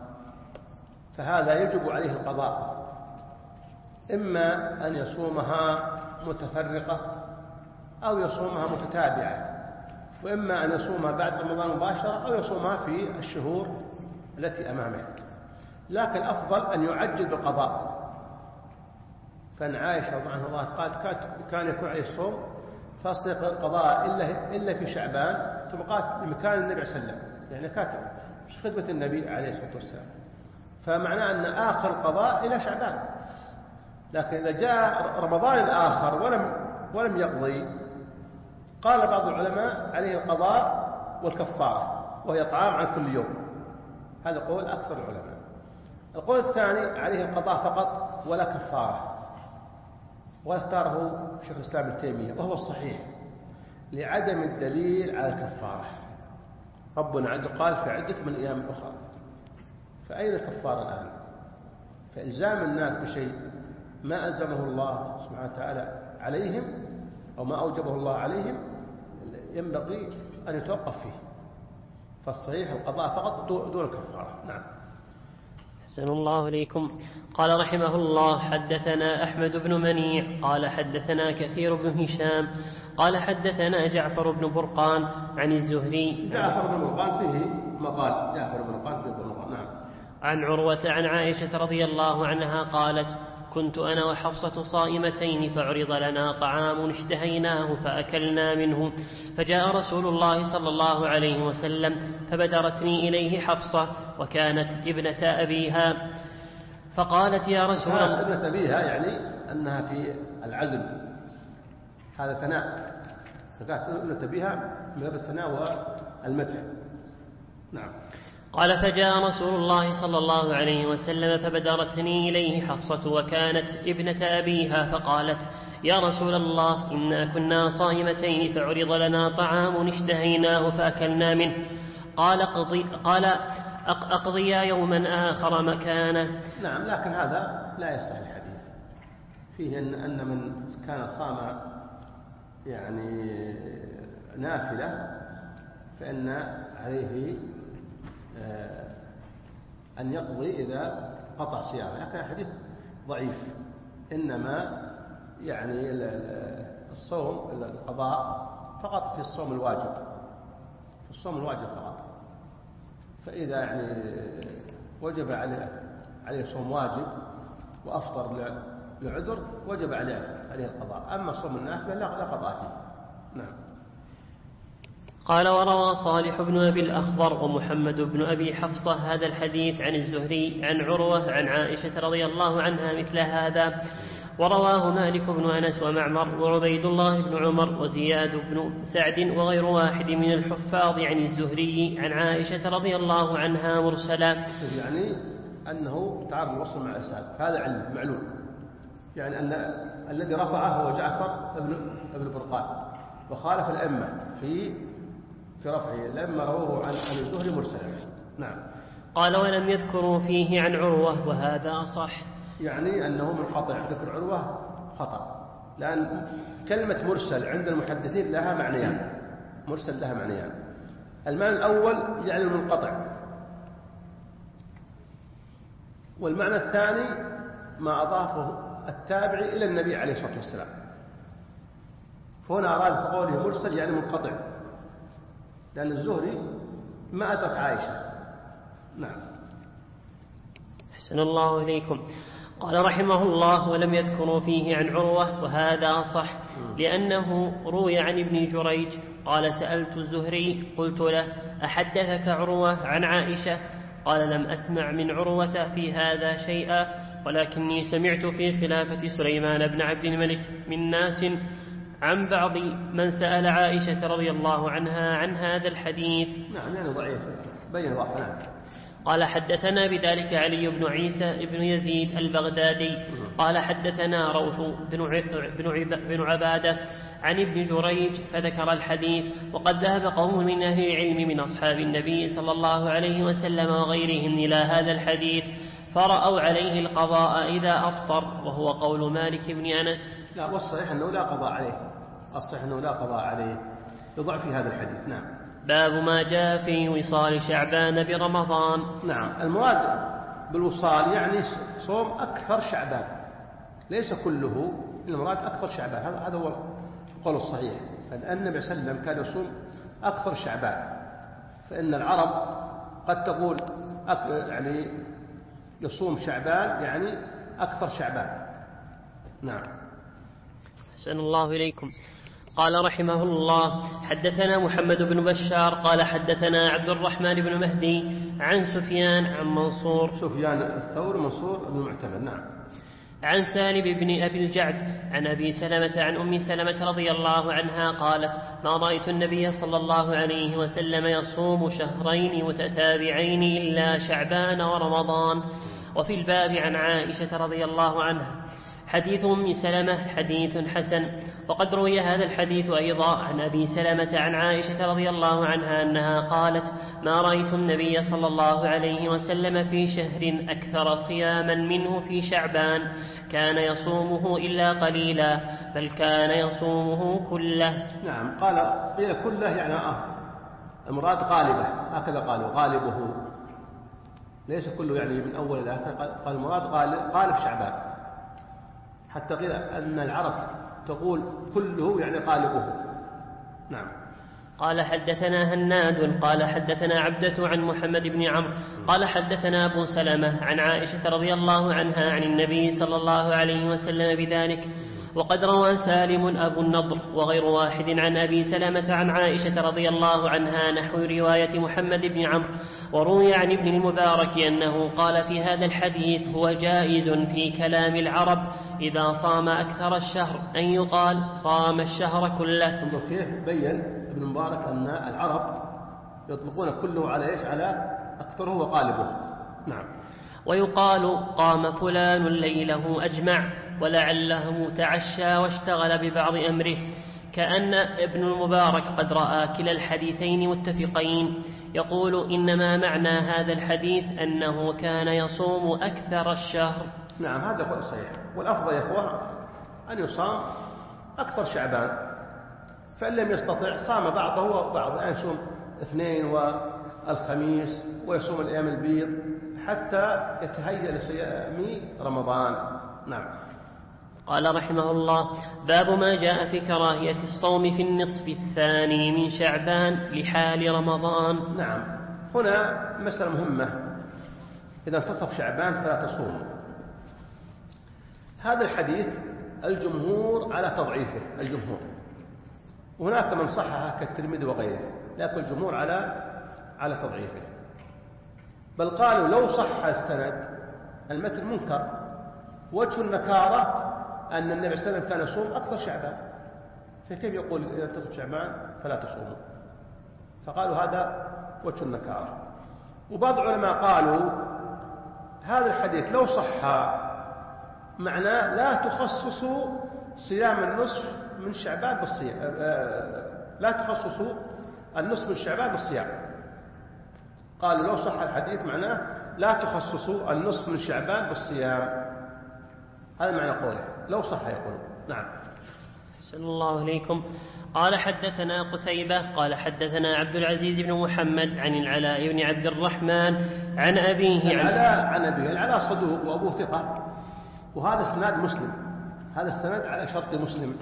فهذا يجب عليه القضاء، إما أن يصومها متفرقة أو يصومها متتابعة، وإما أن يصومها بعد رمضان مباشرة أو يصومها في الشهور التي أمامه، لكن أفضل أن يعجل بالقضاء. فإن عائشة رضي الله عنها قالت كان يكون عليه الصوم فاصدق القضاء إلا, إلا في شعبان، ثم قالت لمكان النبي صلى الله عليه وسلم، يعني كانت خدمة النبي عليه الصلاة والسلام، فمعناه أن آخر القضاء إلى شعبان. لكن إذا جاء رمضان الآخر ولم, ولم يقضي، قال بعض العلماء عليه القضاء والكفارة، وهي طعام عن كل يوم. هذا قول أكثر العلماء. القول الثاني عليه القضاء فقط ولا كفارة، واختاره شيخ الإسلام ابن تيمية وهو الصحيح لعدم الدليل على الكفارة. ربنا عز قال في عدة من أيام أخرى، فأين الكفارة الآن؟ فإلزام الناس بشيء ما ألزمه الله سبحانه وتعالى عليهم أو ما أوجبه الله عليهم ينبغي أن يتوقف فيه. فالصحيح القضاء فقط دون الكفارة. نعم. أحسن الله إليكم. قال رحمه الله: حدثنا أحمد بن منيع قال حدثنا كثير بن هشام قال حدثنا جعفر بن برقان عن الزهري. جعفر بن برقان فيه مقال، جعفر بن برقان فيه مقال. نعم. عن عروة عن عائشة رضي الله عنها قالت: كنت أنا وحفصة صائمتين فعرض لنا طعام اشتهيناه فأكلنا منه، فجاء رسول الله صلى الله عليه وسلم فبدرتني إليه حفصة وكانت ابنة أبيها، فقالت: يا رسول الله. ابنة أبيها يعني أنها في العزل، هذا ثناء، فكانت ابنة أبيها من باب الثناء والمدح. نعم. قال فجاء رسول الله صلى الله عليه وسلم فبدرتني إليه حفصة وكانت ابنة أبيها فقالت يا رسول الله إنا كنا صائمتين فعرض لنا طعام اشتهيناه فأكلنا منه قال قضي قال أقضيا يوما آخر مكانه. نعم، لكن هذا لا يصح الحديث فيه أن أن من كان صام يعني نافلة فإن عليه أن يقضي إذا قطع صيامه، لكن الحديث ضعيف. إنما يعني الصوم القضاء فقط في الصوم الواجب، في الصوم الواجب فقط. فإذا يعني وجب عليه عليه صوم واجب وأفطر لعذر وجب عليه عليه القضاء. أما صوم النافلة لا قضاء فيه. نعم. قال وروى صالح بن أبي الأخضر ومحمد بن أبي حفصة هذا الحديث عن الزهري عن عروة عن عائشة رضي الله عنها مثل هذا، ورواه مالك بن أنس ومعمر وعبيد الله بن عمر وزياد بن سعد وغير واحد من الحفاظ عن الزهري عن عائشة رضي الله عنها مرسلا. يعني أنه تعارض الوصل مع الإسناد، هذا علم معلوم، يعني أن الذي رفعه هو جعفر ابن ابن برقان وخالف الأئمة في في رفعه لما رواه عن الزهري مرسلا. نعم. قال ولم يذكروا فيه عن عروة وهذا أصح، يعني أنه منقطع. ذكر عروة خطأ، لأن كلمة مرسل عند المحدثين لها معنيان، مرسل لها معنيان. المعنى الأول يعني المنقطع، والمعنى الثاني ما أضافه التابعي إلى النبي عليه الصلاة والسلام. فهنا أراد بقوله مرسل يعني منقطع، لأن الزهري ما أدرك عائشة. نعم. أحسن الله إليكم. قال رحمه الله ولم يذكروا فيه عن عروة وهذا صح، لأنه روي عن ابن جريج قال سألت الزهري قلت له أحدثك عروة عن عائشة؟ قال لم أسمع من عروة في هذا شيئا، ولكني سمعت في خلافة سليمان بن عبد الملك من ناس عن بعض من سأل عائشة رضي الله عنها عن هذا الحديث. نعم، يعني ضعيف بين ضعفنا. قال حدثنا بذلك علي بن عيسى بن يزيد البغدادي قال حدثنا روح بن عبادة عن ابن جريج فذكر الحديث. وقد ذهب قوم من أهل العلم من أصحاب النبي صلى الله عليه وسلم وغيرهم إلى هذا الحديث فرأوا عليه القضاء إذا أفطر، وهو قول مالك بن أنس. لا، والصحيح أنه لا قضاء عليه، الصحيح أنه لا قضاء عليه يضعف في هذا الحديث. نعم. باب ما جاء في وصال شعبان برمضان. نعم، المراد بالوصال يعني صوم أكثر شعبان، ليس كله، المراد أكثر شعبان. هذا هذا هو القول الصحيح، أن النبي صلى الله عليه وسلم كان يصوم أكثر شعبان. فإن العرب قد تقول يعني يصوم شعبان يعني أكثر شعبان. نعم. أحسن الله إليكم. قال رحمه الله حدثنا محمد بن بشار قال حدثنا عبد الرحمن بن مهدي عن سفيان عن منصور سفيان الثوري منصور بن معتمر. نعم. عن سالم بن أبي الجعد عن أبي سلمة عن أم سلمة رضي الله عنها قالت ما رأيت النبي صلى الله عليه وسلم يصوم شهرين متتابعين إلا شعبان ورمضان. وفي الباب عن عائشة رضي الله عنها. حديث أم سلمة حديث حسن. وقد روي هذا الحديث أيضا عن أبي سلمة عن عائشة رضي الله عنها أنها قالت ما رأيت النبي صلى الله عليه وسلم في شهر أكثر صياما منه في شعبان كان يصومه إلا قليلا بل كان يصومه كله. نعم. قال قيل كله يعني آه المراد غالبه، هكذا قالوا غالبه، ليس كله يعني من أول إلى آخر. قال المراد غالب شعبان، حتى قيل أن العرب تقول كله يعني قالبه. نعم. قال حدثنا هناد قال حدثنا عبدة عن محمد بن عمرو قال حدثنا أبو سلمة عن عائشة رضي الله عنها عن النبي صلى الله عليه وسلم بذلك. وقد روى سالم أبو النضر وغير واحد عن أبي سلمة عن عائشة رضي الله عنها نحو رواية محمد بن عمرو. وروي عن ابن المبارك أنه قال في هذا الحديث هو جائز في كلام العرب إذا صام أكثر الشهر أن يقال صام الشهر كله. انظر كيف بين ابن المبارك أن العرب يطلقون كله على إيش؟ على أكثره وغالبه. نعم. ويقال قام فلان ليله أجمع ولعله تعشى واشتغل ببعض أمره، كأن ابن المبارك قد رأى كلا الحديثين متفقين. يقول إنما معنى هذا الحديث أنه كان يصوم أكثر الشهر. نعم هذا هو الصحيح، والأفضل يا إخوة أن يصام أكثر شعبان، فإن لم يستطع صام بعضه وبعض، يعني يصوم اثنين والخميس ويصوم الأيام البيض حتى يتهيأ لصيام رمضان. نعم. قال رحمه الله: باب ما جاء في كراهية الصوم في النصف الثاني من شعبان لحال رمضان. نعم، هنا مسألة مهمة، إذا انتصف شعبان فلا تصوم. هذا الحديث الجمهور على تضعيفه، الجمهور، وهناك من صححه كالترمذي وغيره، لكن الجمهور على على تضعيفه، بل قالوا لو صح السند المتن منكر. وجه النكارة أن النبي صلى الله عليه وسلم كان يصوم أكثر شعبان، فكيف يقول إذا انتصف شعبان فلا تصوموا؟ فقالوا هذا وجه النكارة. وبعض العلماء قالوا هذا الحديث لو صح معناه لا تخصصوا صيام النصف من شعبان بالصيام، لا تخصصوا النصف من شعبان بالصيام. قالوا لو صح الحديث معناه لا تخصصوا النصف من شعبان بالصيام، هذا معنى قوله لو صح يقول. نعم. أحسن الله إليكم. قال حدثنا قتيبة قال حدثنا عبد العزيز بن محمد عن العلاء بن عبد الرحمن عن أبيه. العلاء عن أبيه، العلاء صدوق وأبوه ثقة، وهذا اسناد مسلم، هذا السند على شرط مسلم،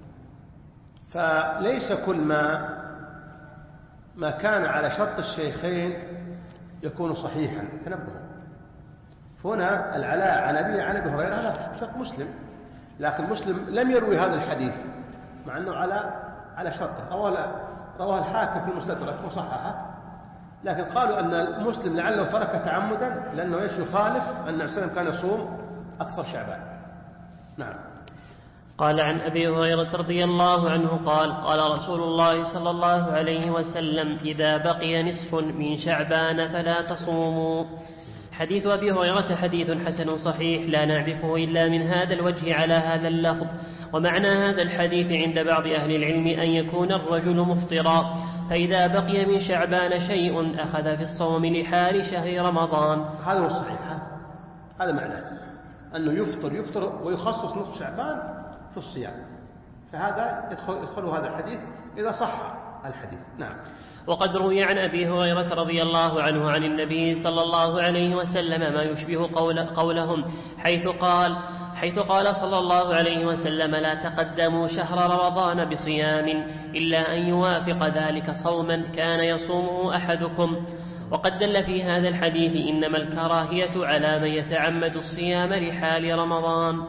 فليس كل ما ما كان على شرط الشيخين يكون صحيحا، تنبهوا. فهنا العلاء عن أبيه عن أبي هريرة هذا شرط مسلم، لكن مسلم لم يروي هذا الحديث مع أنه على على شرطه، رواه رواه الحاكم في المستدرك وصححه، لكن قالوا أن المسلم لعله ترك تعمدا لأنه ايش يخالف أن النبي صلى الله عليه وسلم كان يصوم أكثر شعبان. نعم. قال عن أبي هريرة رضي الله عنه قال قال رسول الله صلى الله عليه وسلم: إذا بقي نصف من شعبان فلا تصوموا. حديث أبي هريرة حديث حسن صحيح لا نعرفه إلا من هذا الوجه على هذا اللفظ. ومعنى هذا الحديث عند بعض أهل العلم أن يكون الرجل مفطرا، فإذا بقي من شعبان شيء أخذ في الصوم لحال شهر رمضان. هذا هو الصحيح، هذا معناه أنه يفطر يفطر ويخصص نصف شعبان في الصيام، فهذا يدخل, يدخل هذا الحديث إذا صح الحديث. نعم. وقد روي عن أبي هريرة رضي الله عنه عن النبي صلى الله عليه وسلم ما يشبه قول قولهم حيث قال حيث قال صلى الله عليه وسلم: لا تقدموا شهر رمضان بصيام إلا أن يوافق ذلك صوما كان يصومه أحدكم. وقد دل في هذا الحديث إنما الكراهية على من يتعمد الصيام لحال رمضان.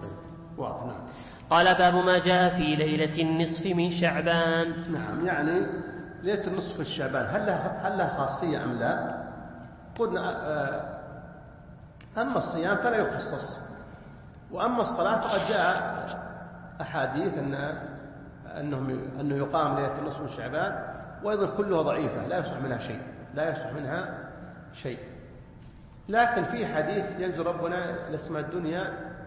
قال: باب ما جاء في ليلة النصف من شعبان. نعم، يعني ليلة النصف من شعبان هل لها, هل لها خاصية أم لا؟ قلنا أما الصيام فلا يخصص، وأما الصلاة فقد جاء أحاديث أن أنه أنه يقام ليلة النصف من شعبان، وأيضا كلها ضعيفة لا يصح منها شيء، لا يصح منها شيء. لكن في حديث ينزل ربنا لسماء الدنيا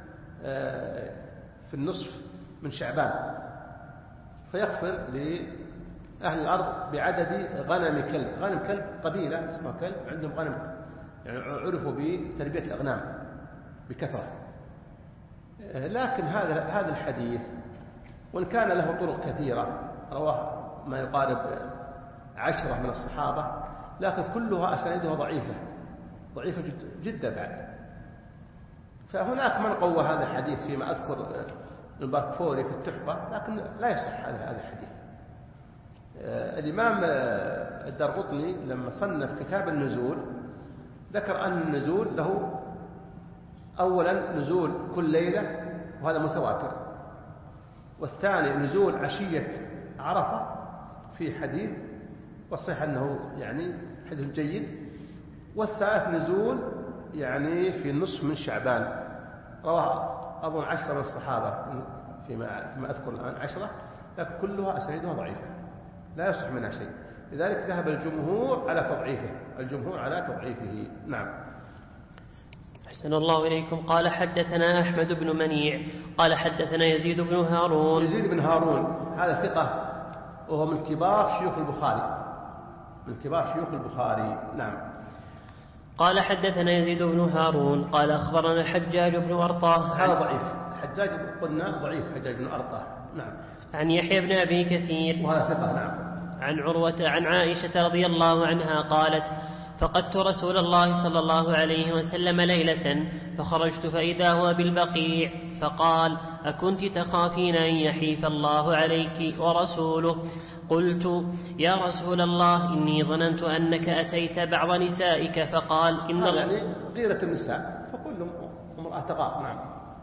في النصف من شعبان فيغفر لأهل الأرض بعدد غنم كلب. غنم كلب قبيلة اسمها كلب، عندهم غنم، يعني عرفوا بتربية الأغنام بكثرة. لكن هذا هذا الحديث وإن كان له طرق كثيرة رواه ما يقارب عشرة من الصحابة، لكن كلها أسانيدها ضعيفة ضعيفة جدا بعد. فهناك من قوى هذا الحديث فيما أذكر الباركفوري في التحفة، لكن لا يصح هذا الحديث. الإمام الدارقطني لما صنف كتاب النزول ذكر أن النزول له أولا نزول كل ليلة وهذا متواتر، والثاني نزول عشية عرفة في حديث والصحيح أنه يعني حديث جيد، والثالث نزول يعني في النصف من شعبان رواه أظن عشرة من الصحابة فيما, فيما أذكر الآن عشرة، لكن كلها أسانيدها ضعيفة لا يصح منها شيء. لذلك ذهب الجمهور على تضعيفه الجمهور على تضعيفه. نعم. أحسن الله إليكم. قال حدثنا أحمد بن منيع قال حدثنا يزيد بن هارون. يزيد بن هارون هذا ثقة وهو من كبار شيوخ البخاري من كبار شيوخ البخاري. نعم. قال حدثنا يزيد بن هارون قال أخبرنا الحجاج بن أرطاه. هذا ضعيف. حجاج قلنا ضعيف حجاج بن أرطاه. نعم. عن يحيى بن أبي كثير وهذا ثقة. نعم. عن عروة عن عائشة رضي الله عنها قالت فقدت رسول الله صلى الله عليه وسلم ليلة فخرجت فإذا هو بالبقيع فقال أكنت تخافين أن يحيف الله عليك ورسوله؟ قلت يا رسول الله إني ظننت أنك أتيت بعض نسائك. فقال إن هذا يعني غيرة النساء فكل امرأة تغار. نعم.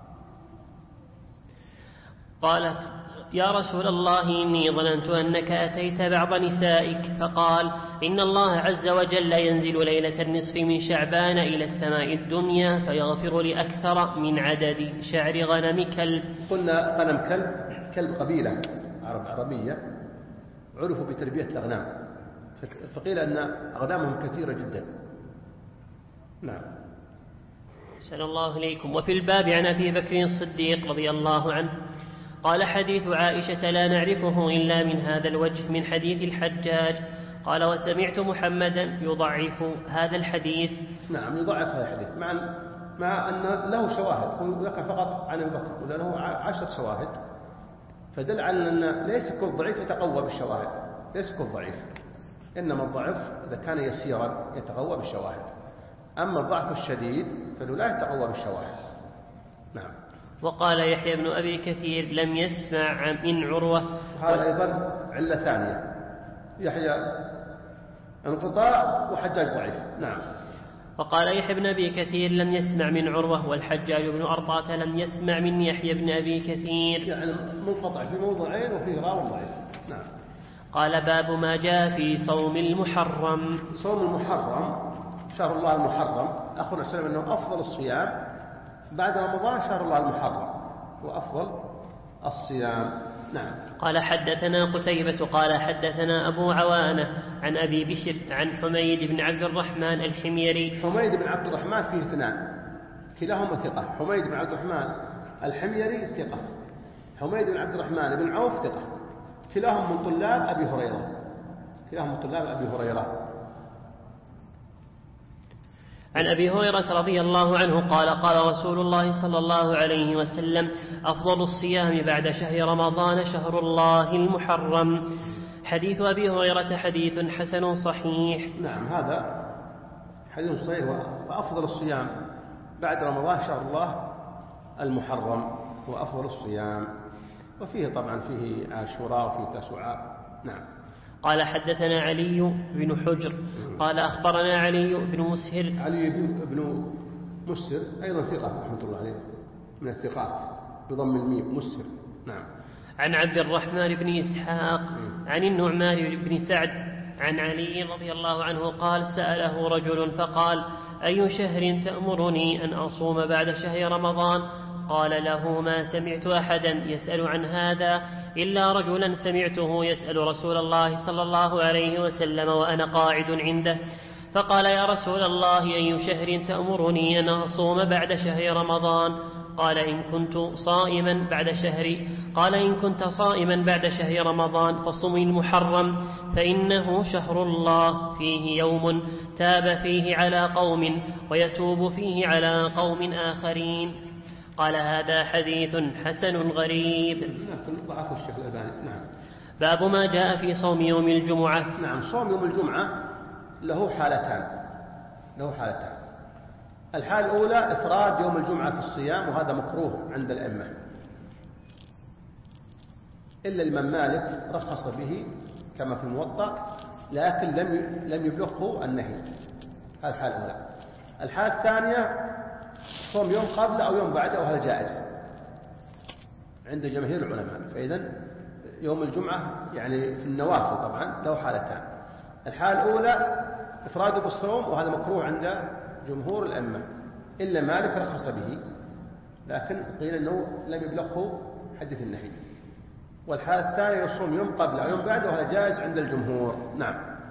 قالت يا رسول الله إني ظننت أنك أتيت بعض نسائك. فقال إن الله عز وجل ينزل ليلة النصف من شعبان إلى السماء الدنيا فيغفر لأكثر من عدد شعر غنم كلب. قلنا غنم كلب كلب قبيلة عرب عربية عرفوا بتربية الأغنام فقيل أن أغنامهم كثيرة جدا. نعم. أحسن الله إليكم. وفي الباب عن أبي بكر الصديق رضي الله عنه قال حديث عائشة لا نعرفه إلا من هذا الوجه من حديث الحجاج. قال وسمعت محمدا يضعف هذا الحديث. نعم يضعف هذا الحديث مع, مع أن له شواهد ذكر فقط عن أبي بكر ولا له عشر شواهد فدل على أن ليس كل ضعيف يتقوى بالشواهد ليس كل ضعيف إنما الضعف إذا كان يسيرا يتقوى بالشواهد أما الضعف الشديد فإنه لا يتقوى بالشواهد. نعم. وقال يحيى بن أبي كثير لم يسمع من عروة. هذا أيضا علة ثانية يحيى انقطاع وحجاج ضعيف. نعم. وقال يحيى بن أبي كثير لم يسمع من عروة والحجاج بن أرطاة لم يسمع من يحيى بن أبي كثير يعني منقطع في موضعين وفيه راو ضعيف. نعم. قال باب ما جاء في صوم المحرم. صوم المحرم شهر الله المحرم أخونا سلم أنه أفضل الصيام بعد رمضان شهر الله المحرم وأفضل الصيام. نعم. قال حدثنا قتيبة قال حدثنا أبو عوانة عن أبي بشر عن حميد بن عبد الرحمن الحميري. حميد بن عبد الرحمن فيه اثنان كلاهما ثقة. حميد بن عبد الرحمن الحميري ثقة. حميد بن عبد الرحمن بن عوف ثقة. كلاهم من طلاب أبي هريرة كلاهم من طلاب أبي هريرة. عن أبي هريرة رضي الله عنه قال قال رسول الله صلى الله عليه وسلم أفضل الصيام بعد شهر رمضان شهر الله المحرم. حديث أبي هريرة حديث حسن صحيح. نعم هذا حديث صحيح. وأفضل الصيام بعد رمضان شهر الله المحرم وأفضل الصيام وفيه طبعا فيه عاشوراء وفيه تسعاء. نعم. قال حدثنا علي بن حجر قال أخبرنا علي بن مسهر. علي بن مسهر أيضا ثقة رحمة الله عليه من الثقات بضم الميم مسهر. نعم. عن عبد الرحمن بن إسحاق عن النعمان بن سعد عن علي رضي الله عنه قال سأله رجل فقال أي شهر تأمرني أن أصوم بعد شهر رمضان؟ قال له ما سمعت أحدا يسأل عن هذا إلا رجلا سمعته يسأل رسول الله صلى الله عليه وسلم وأنا قاعد عنده فقال يا رسول الله أي شهر تأمرني أن أصوم بعد شهر رمضان؟ قال إن كنت صائما بعد شهر قال إن كنت صائما بعد شهر رمضان فصم المحرم فإنه شهر الله فيه يوم تاب فيه على قوم ويتوب فيه على قوم آخرين. قال هذا حديث حسن غريب. ضعف الشيخ الألباني. نعم. باب ما جاء في صوم يوم الجمعة. نعم. صوم يوم الجمعة له حالتان له حالتان الحالة الأولى إفراد يوم الجمعة في الصيام وهذا مكروه عند الأئمة إلا الإمام مالك رخص به كما في الموطأ لكن لم لم يبلغه النهي. هذه الحالة الأولى. الحالة الثانية صوم يوم قبل أو يوم بعده وهذا جائز عند جماهير العلماء. فإذا يوم الجمعة يعني في النوافل طبعا له حالتان. الحالة الأولى إفراده بالصوم وهذا مكروه عند جمهور الأئمة إلا مالك رخص به لكن قيل أنه لم يبلغه حديث النهي. والحالة الثانية يصوم يوم قبل أو يوم بعده وهذا جائز عند الجمهور. نعم.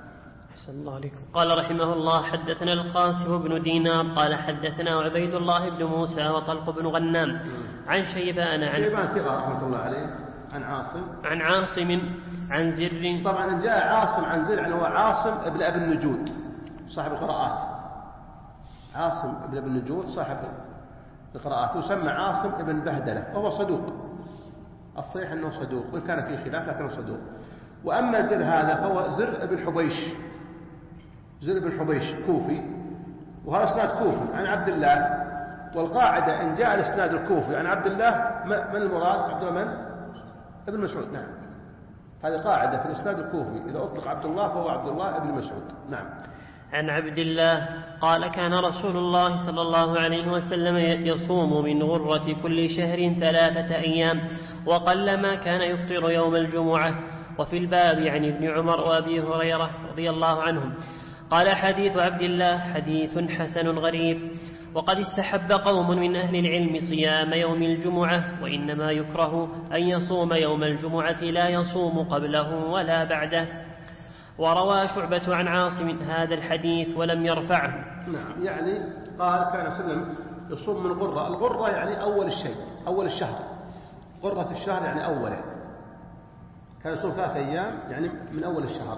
أحسن الله عليكم. قال رحمه الله: حدثنا القاسم بن دينار قال حدثنا عبيد الله بن موسى وطلق بن غنام عن شيبان عن شيبان ثقة رحمة الله عليه عن عاصم عن عاصم عن زر. طبعا إن جاء عاصم عن زر يعني هو عاصم ابن أبي النجود صاحب القراءات، عاصم ابن أبي النجود صاحب القراءات، يسمى عاصم ابن بهدلة وهو صدوق، الصحيح أنه صدوق وإن كان فيه خلاف لكنه صدوق. وأما زر هذا فهو زر ابن حبيش، زر ابن حبيش كوفي، وهذا اسناد كوفي عن عبد الله. والقاعدة إن جاء الاسناد الكوفي عن عبد الله من المراد؟ عبد الله من؟ ابن مسعود. نعم، هذه قاعدة في الاسناد الكوفي، إذا أطلق عبد الله فهو عبد الله ابن مسعود. نعم. عن عبد الله قال: كان رسول الله صلى الله عليه وسلم يصوم من غرة كل شهر ثلاثة أيام، وقلما كان يفطر يوم الجمعة. وفي الباب عن ابن عمر وأبي هريرة رضي الله عنهم. قال: حديث عبد الله حديث حسن غريب. وقد استحب قوم من أهل العلم صيام يوم الجمعة، وإنما يكره أن يصوم يوم الجمعة لا يصوم قبله ولا بعده. وروى شعبة عن عاصم هذا الحديث ولم يرفعه. نعم، يعني قال كان سلم يصوم من غرة. الغرة يعني أول الشيء، أول الشهر، غرة الشهر يعني أوله، كان يصوم ثلاثة أيام يعني من أول الشهر.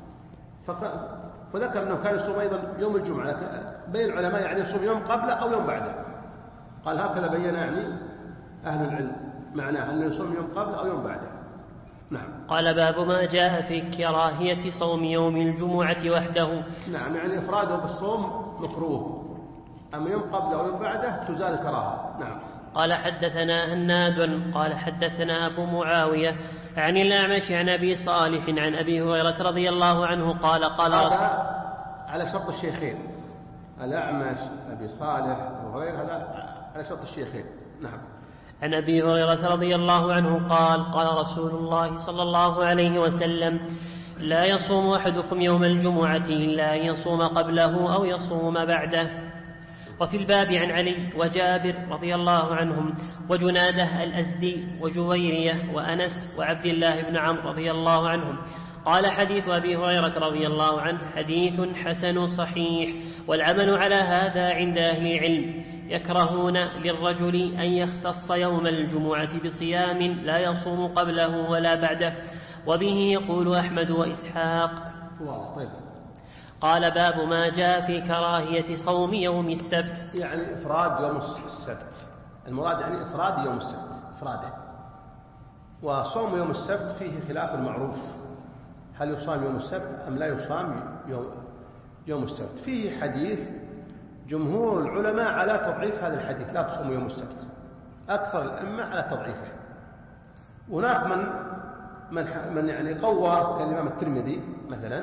فذكر أنه كان يصوم أيضا يوم الجمعة، بين العلماء يعني يصوم يوم قبله أو يوم بعده. قال هكذا بين يعني أهل العلم معناه أنه يصوم يوم قبله أو يوم بعده. نعم. قال: باب ما جاء في كراهية صوم يوم الجمعة وحده. نعم، يعني إفراده بالصوم مكروه، أما يوم قبله أو يوم بعده تزال الكراهة. نعم. قال: حدثنا هناد قال حدثنا أبو معاوية عن الأعمش عن أبي صالح عن أبي هريرة رضي الله عنه قال: قال هذا على شرط الشيخين، الأعمش أبي صالح أبو هريرة هذا على شرط الشيخين. نعم. عن أبي هريرة رضي الله عنه قال: قال رسول الله صلى الله عليه وسلم: لا يصوم أحدكم يوم الجمعة إلا أن يصوم قبله أو يصوم بعده. وفي الباب عن علي وجابر رضي الله عنهم وجناده الأزدي وجويرية وأنس وعبد الله بن عمرو رضي الله عنهم. قال: حديث أبي هريرة رضي الله عنه حديث حسن صحيح، والعمل على هذا عند أهل العلم. يكرهون للرجل أن يختص يوم الجمعة بصيام لا يصوم قبله ولا بعده، وبه يقول أحمد وإسحاق. طيب. قال: باب ما جاء في كراهية صوم يوم السبت. يعني إفراد يوم السبت، المراد يعني إفراد يوم السبت إفراده. وصوم يوم السبت فيه خلاف معروف، هل يصام يوم السبت أم لا يصام يوم, يوم السبت. فيه حديث جمهور العلماء على تضعيف هذا الحديث، لا تصوم يوم السبت، أكثر الأئمة على تضعيفه. هناك من من, من يعني قوى كالإمام الترمذي مثلا،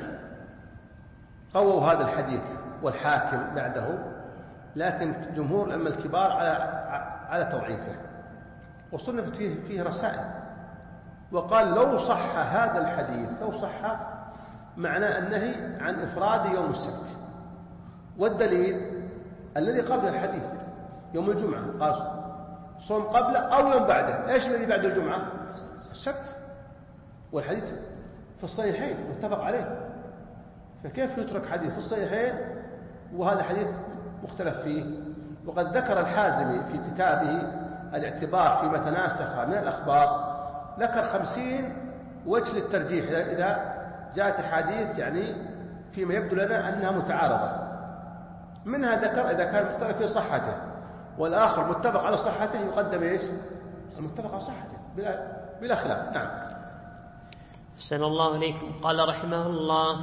قووا هذا الحديث والحاكم بعده، لكن جمهور الأئمة الكبار على على تضعيفه. وصنفت فيه فيه رسائل، وقال لو صح هذا الحديث، لو صح معناه النهي عن إفراد يوم السبت. والدليل الذي قبل الحديث يوم الجمعة، قال صوم قبله أو يوم بعده. إيش الذي بعد الجمعة؟ السبت. والحديث في الصحيحين متفق عليه، فكيف يترك حديث في الصحيحين وهذا حديث مختلف فيه؟ وقد ذكر الحازمي في كتابه الاعتبار فيما تناسخ من الأخبار، ذكر خمسين وجه للترجيح إذا جاءت الحديث يعني فيما يبدو لنا أنها متعارضة. منها ذكر إذا كان مختلف في صحته والآخر متفق على صحته يقدم إيش؟ المتفق على صحته بلا, بلا خلاف. نعم. أحسن الله إليكم. قال رحمه الله: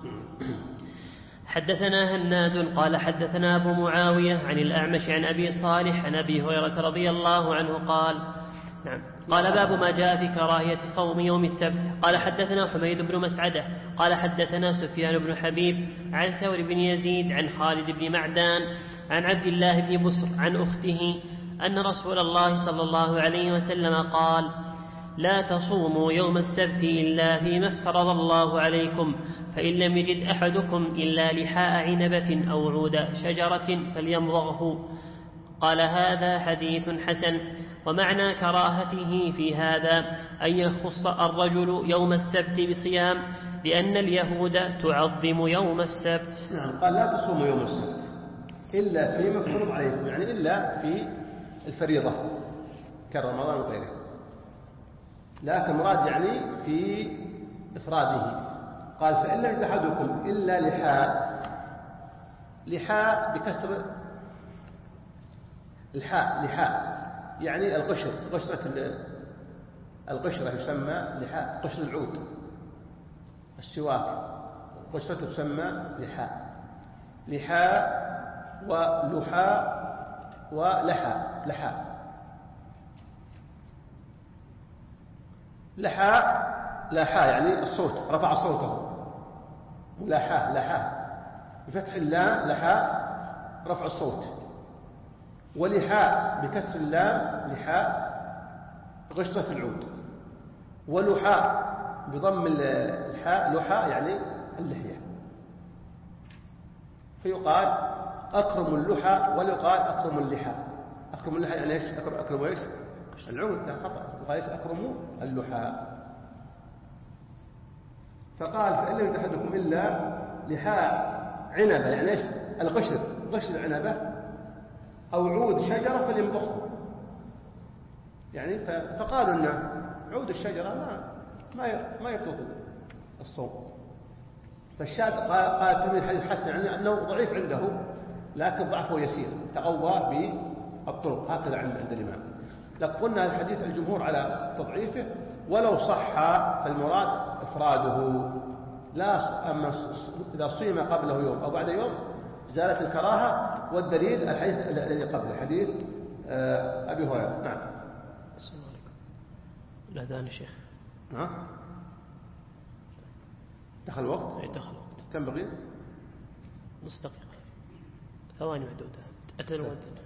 حدثنا هناد قال حدثنا أبو معاوية عن الأعمش عن أبي صالح عن أبي هريرة رضي الله عنه قال: نعم. قال: باب ما جاء في كراهية صوم يوم السبت. قال: حدثنا حميد بن مسعدة قال حدثنا سفيان بن حبيب عن ثور بن يزيد عن خالد بن معدان عن عبد الله بن بسر عن أخته أن رسول الله صلى الله عليه وسلم قال: لا تصوموا يوم السبت إلا فيما افترض الله عليكم، فإن لم يجد أحدكم إلا لحاء عنبة أو عود شجرة فليمضغه. قال: هذا حديث حسن. ومعنى كراهته في هذا أن يخص الرجل يوم السبت بصيام لأن اليهود تعظم يوم السبت. نعم، قال لا تصوموا يوم السبت إلا في مفروض عليكم، يعني إلا في الفريضة كرمضان وغيره، لكن مراد يعني في إفراده. قال فإن لم يجد أحدكم إلا لحاء، لحاء بكسر الحاء، لحاء يعني القشر، قشرة القشرة يسمى لحاء، قشر العود السواك قشرته تسمى لحاء، لحاء ولحاء ولحاء. لحاء لحاء لاحاء يعني الصوت، رفع صوته، ولاحاء لاحاء بفتح اللام، لحاء رفع الصوت، ولحاء بكسر اللام، لحاء قشرة العود، ولحاء بضم الحاء، لحاء يعني اللحية. فيقال أكرم اللحى ويقال أكرم اللحى. أكرم اللحى يعني إيش؟ أكرم, أكرم إيش؟ العود، لا خطأ، يقال إيش؟ أكرم اللحى. فقال فإن لم يجد أحدكم إلا لحاء عنبة، يعني إيش؟ القشر، قشر عنبة أو عود شجرة فليمضخه، يعني فقالوا إن عود الشجرة ما ما ما يبطل الصوم. فالشاذ قال تلميذ الحديث حسن يعني أنه ضعيف عنده، لكن ضعفه يسير، تقوى بالطرق، هكذا عند الإمام. لكن قلنا الحديث الجمهور على تضعيفه، ولو صح فالمراد إفراده، لا أما إذا صيم قبله يوم أو بعد يوم زالت الكراهة. والدليل الحديث الذي قبله، حديث أبي هريرة. نعم. السلام عليكم. الأذان يا شيخ. ها؟ دخل الوقت؟ أي دخل الوقت. كم بقي؟ نص دقيقة، ثواني محدودة. أتى المؤذن.